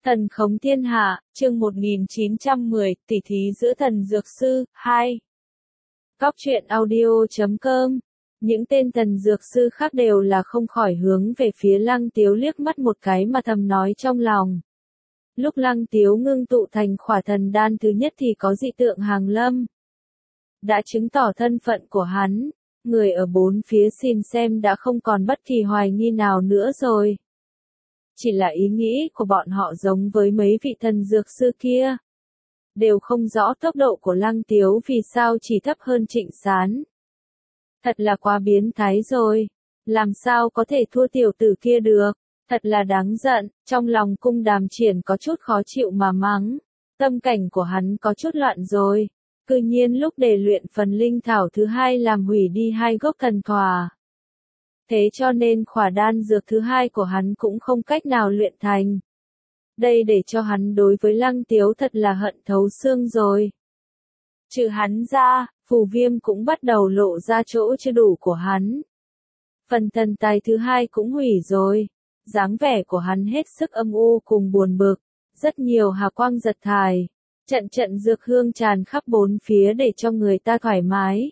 Thần khống thiên hạ, chương 1910, tỉ thí giữa thần dược sư, 2. Góc truyện audio.com. Những tên thần dược sư khác đều là không khỏi hướng về phía Lăng Tiếu liếc mắt một cái mà thầm nói trong lòng. Lúc Lăng Tiếu ngưng tụ thành khỏa thần đan thứ nhất thì có dị tượng hàng lâm. Đã chứng tỏ thân phận của hắn, người ở bốn phía xin xem đã không còn bất kỳ hoài nghi nào nữa rồi. Chỉ là ý nghĩ của bọn họ giống với mấy vị thần dược sư kia. Đều không rõ tốc độ của Lăng Tiếu vì sao chỉ thấp hơn Trịnh Sán. Thật là quá biến thái rồi. Làm sao có thể thua tiểu tử kia được. Thật là đáng giận. Trong lòng Cung Đàm Triển có chút khó chịu mà mắng. Tâm cảnh của hắn có chút loạn rồi. Cư nhiên lúc để luyện phần linh thảo thứ hai làm hủy đi 2 gốc thần thỏa. Thế cho nên khỏa đan dược thứ hai của hắn cũng không cách nào luyện thành. Đây để cho hắn đối với Lăng Tiếu thật là hận thấu xương rồi. Trừ hắn ra, Phù Viêm cũng bắt đầu lộ ra chỗ chưa đủ của hắn. Phần thần tài thứ hai cũng hủy rồi. Dáng vẻ của hắn hết sức âm u cùng buồn bực. Rất nhiều hà quang giật thải. Trận trận dược hương tràn khắp bốn phía để cho người ta thoải mái.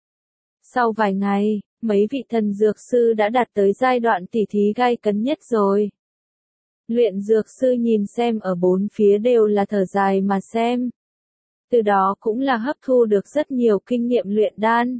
Sau vài ngày, mấy vị thần dược sư đã đạt tới giai đoạn tỉ thí gay cấn nhất rồi. Luyện dược sư nhìn xem ở bốn phía đều là thở dài mà xem. Từ đó cũng là hấp thu được rất nhiều kinh nghiệm luyện đan.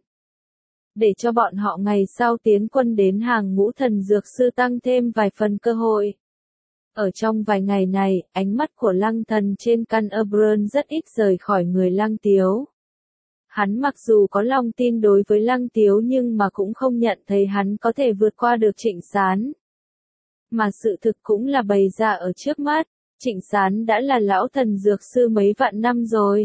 Để cho bọn họ ngày sau tiến quân đến hàng ngũ thần dược sư tăng thêm vài phần cơ hội. Ở trong vài ngày này, ánh mắt của Lăng Thần trên căn Oberon rất ít rời khỏi người Lăng Tiếu. Hắn mặc dù có lòng tin đối với Lăng Tiếu nhưng mà cũng không nhận thấy hắn có thể vượt qua được Trịnh Sán. Mà sự thực cũng là bày ra ở trước mắt, Trịnh Sán đã là lão thần dược sư mấy vạn năm rồi.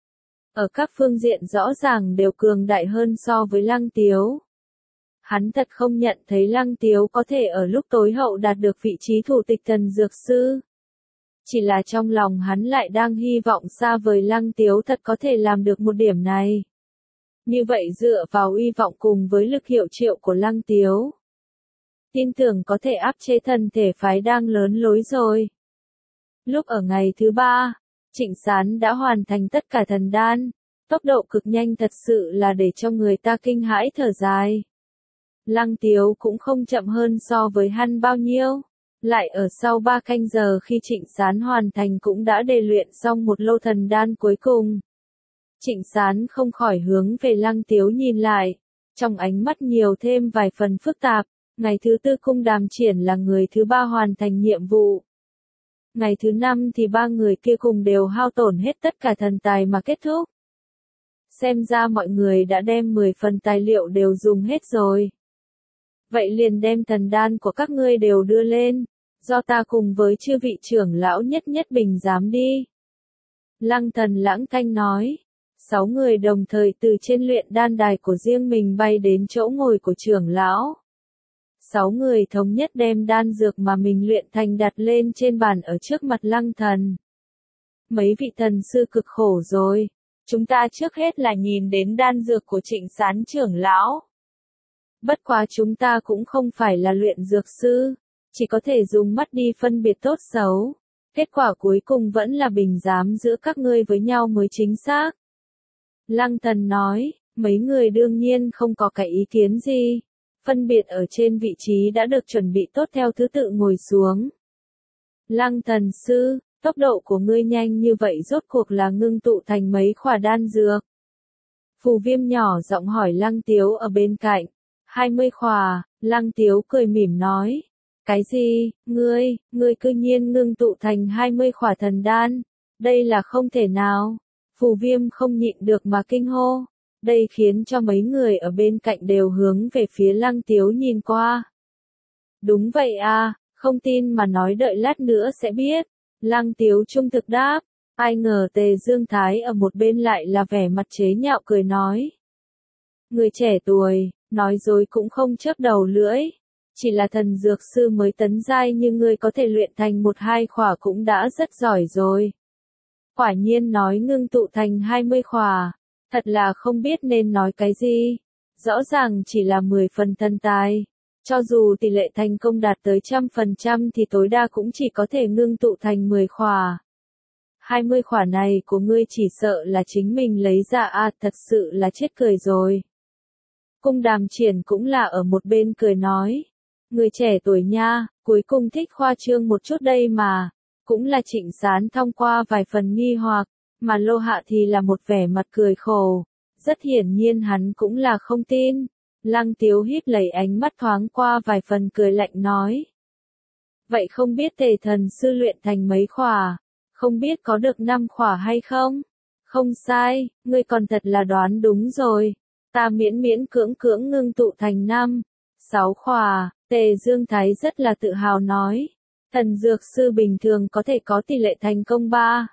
Ở các phương diện rõ ràng đều cường đại hơn so với Lăng Tiếu. Hắn thật không nhận thấy Lăng Tiếu có thể ở lúc tối hậu đạt được vị trí thủ tịch thần dược sư. Chỉ là trong lòng hắn lại đang hy vọng xa vời Lăng Tiếu thật có thể làm được một điểm này. Như vậy dựa vào uy vọng cùng với lực hiệu triệu của Lăng Tiếu, tin tưởng có thể áp chế thần thể phái đang lớn lối rồi. Lúc ở ngày thứ 3, Trịnh Sán đã hoàn thành tất cả thần đan. Tốc độ cực nhanh thật sự là để cho người ta kinh hãi thở dài. Lăng Tiếu cũng không chậm hơn so với hắn bao nhiêu. Lại ở sau 3 canh giờ khi Trịnh Sán hoàn thành cũng đã đề luyện xong một lô thần đan cuối cùng. Trịnh Sán không khỏi hướng về Lăng Tiếu nhìn lại. Trong ánh mắt nhiều thêm vài phần phức tạp. Ngày thứ 4 Cung Đàm Triển là người thứ 3 hoàn thành nhiệm vụ. Ngày thứ 5 thì 3 người kia cùng đều hao tổn hết tất cả thần tài mà kết thúc. Xem ra mọi người đã đem 10 phần tài liệu đều dùng hết rồi. Vậy liền đem thần đan của các ngươi đều đưa lên, do ta cùng với chư vị trưởng lão nhất nhất bình giám đi. Lăng Thần lãng thanh nói. 6 người đồng thời từ trên luyện đan đài của riêng mình bay đến chỗ ngồi của trưởng lão. 6 người thống nhất đem đan dược mà mình luyện thành đặt lên trên bàn ở trước mặt Lăng Thần. Mấy vị thần sư cực khổ rồi. Chúng ta trước hết là nhìn đến đan dược của Trịnh Sán trưởng lão. Bất quá chúng ta cũng không phải là luyện dược sư, chỉ có thể dùng mắt đi phân biệt tốt xấu. Kết quả cuối cùng vẫn là bình giám giữa các ngươi với nhau mới chính xác. Lăng Thần nói, mấy người đương nhiên không có cái ý kiến gì. Phân biệt ở trên vị trí đã được chuẩn bị tốt theo thứ tự ngồi xuống. Lăng Thần sư, tốc độ của ngươi nhanh như vậy rốt cuộc là ngưng tụ thành mấy khỏa đan dược. Phù Viêm nhỏ giọng hỏi Lăng Tiếu ở bên cạnh. 20 khỏa, Lăng Tiếu cười mỉm nói. Cái gì, ngươi cư nhiên ngưng tụ thành 20 khỏa thần đan. Đây là không thể nào. Phù Viêm không nhịn được mà kinh hô. Đây khiến cho mấy người ở bên cạnh đều hướng về phía Lăng Tiếu nhìn qua. Đúng vậy à, không tin mà nói đợi lát nữa sẽ biết. Lăng Tiếu trung thực đáp. Ai ngờ Tề Dương Thái ở một bên lại là vẻ mặt chế nhạo cười nói. Người trẻ tuổi, nói dối cũng không chớp đầu lưỡi. Chỉ là thần dược sư mới tấn giai nhưng ngươi có thể luyện thành 1-2 khỏa cũng đã rất giỏi rồi. Quả nhiên nói ngưng tụ thành 20 khỏa. Thật là không biết nên nói cái gì. Rõ ràng chỉ là 10 phần thần tài. Cho dù tỷ lệ thành công đạt tới 100% thì tối đa cũng chỉ có thể ngưng tụ thành 10 khỏa. 20 khỏa này của ngươi chỉ sợ là chính mình lấy ra thật sự là chết cười rồi. Cung Đàm Triển cũng là ở một bên cười nói. Người trẻ tuổi nha, cuối cùng thích khoa trương một chút đây mà. Cũng là Trịnh Sán thông qua vài phần nghi hoặc, mà Lô Hạ thì là một vẻ mặt cười khổ. Rất hiển nhiên hắn cũng là không tin. Lăng Tiếu híp lấy ánh mắt thoáng qua vài phần cười lạnh nói. Vậy không biết Tề thần sư luyện thành mấy khỏa, không biết có được 5 khỏa hay không? Không sai, ngươi còn thật là đoán đúng rồi. Ta miễn miễn cưỡng cưỡng ngưng tụ thành 5, 6 khỏa, Tề Dương Thái rất là tự hào nói. Thần dược sư bình thường có thể có tỷ lệ thành công 3,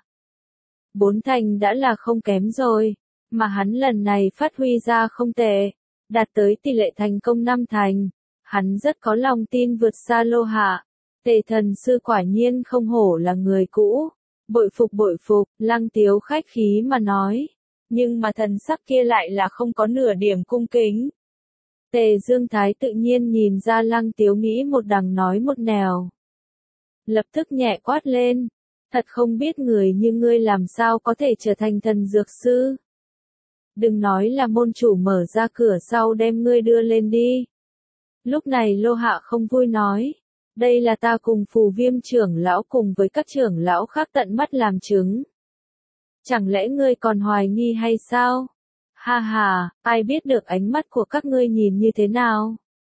4 thành đã là không kém rồi, mà hắn lần này phát huy ra không tệ, đạt tới tỷ lệ thành công 5 thành. Hắn rất có lòng tin vượt xa Lô Hạ. Tề thần sư quả nhiên không hổ là người cũ. Bội phục, Lăng Tiếu khách khí mà nói. Nhưng mà thần sắc kia lại là không có nửa điểm cung kính. Tề Dương Thái tự nhiên nhìn ra Lăng Tiếu nghĩ một đằng nói một nẻo. Lập tức nhẹ quát lên. Thật không biết người như ngươi làm sao có thể trở thành thần dược sư. Đừng nói là môn chủ mở ra cửa sau đem ngươi đưa lên đi. Lúc này Lô Hạ không vui nói. Đây là ta cùng Phù Viêm trưởng lão cùng với các trưởng lão khác tận mắt làm chứng. Chẳng lẽ ngươi còn hoài nghi hay sao? Ha ha, ai biết được ánh mắt của các ngươi nhìn như thế nào?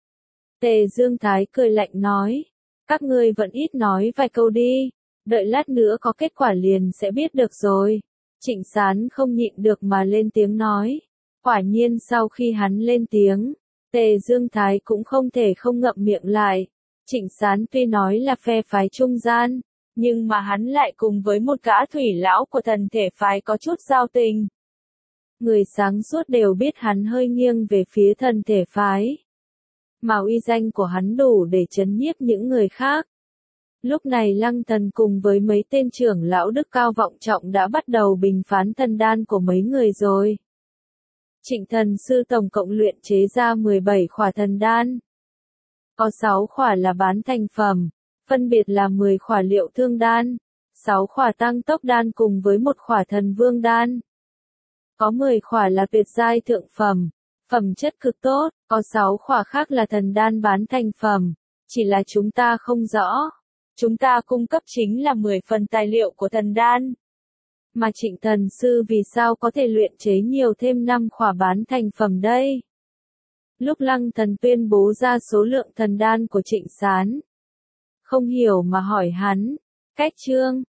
Tề Dương Thái cười lạnh nói. Các ngươi vẫn ít nói vài câu đi. Đợi lát nữa có kết quả liền sẽ biết được rồi. Trịnh Sán không nhịn được mà lên tiếng nói. Quả nhiên sau khi hắn lên tiếng, Tề Dương Thái cũng không thể không ngậm miệng lại. Trịnh Sán tuy nói là phe phái trung gian, nhưng mà hắn lại cùng với một gã thủy lão của thần thể phái có chút giao tình. Người sáng suốt đều biết hắn hơi nghiêng về phía thần thể phái. Mà uy danh của hắn đủ để chấn nhiếp những người khác. Lúc này Lăng Thần cùng với mấy tên trưởng lão đức cao vọng trọng đã bắt đầu bình phán thần đan của mấy người rồi. Trịnh thần sư tổng cộng luyện chế ra 17 khỏa thần đan. Có 6 khỏa là bán thành phẩm, phân biệt là 10 khỏa liệu thương đan, 6 khỏa tăng tốc đan cùng với 1 khỏa thần vương đan. Có 10 khỏa là tuyệt giai thượng phẩm, phẩm chất cực tốt, có 6 khỏa khác là thần đan bán thành phẩm, chỉ là chúng ta không rõ. Chúng ta cung cấp chính là 10 phần tài liệu của thần đan. Mà Trịnh thần sư vì sao có thể luyện chế nhiều thêm 5 khỏa bán thành phẩm đây? Lúc Lăng Thần tuyên bố ra số lượng thần đan của Trịnh Sán, không hiểu mà hỏi hắn, cách chương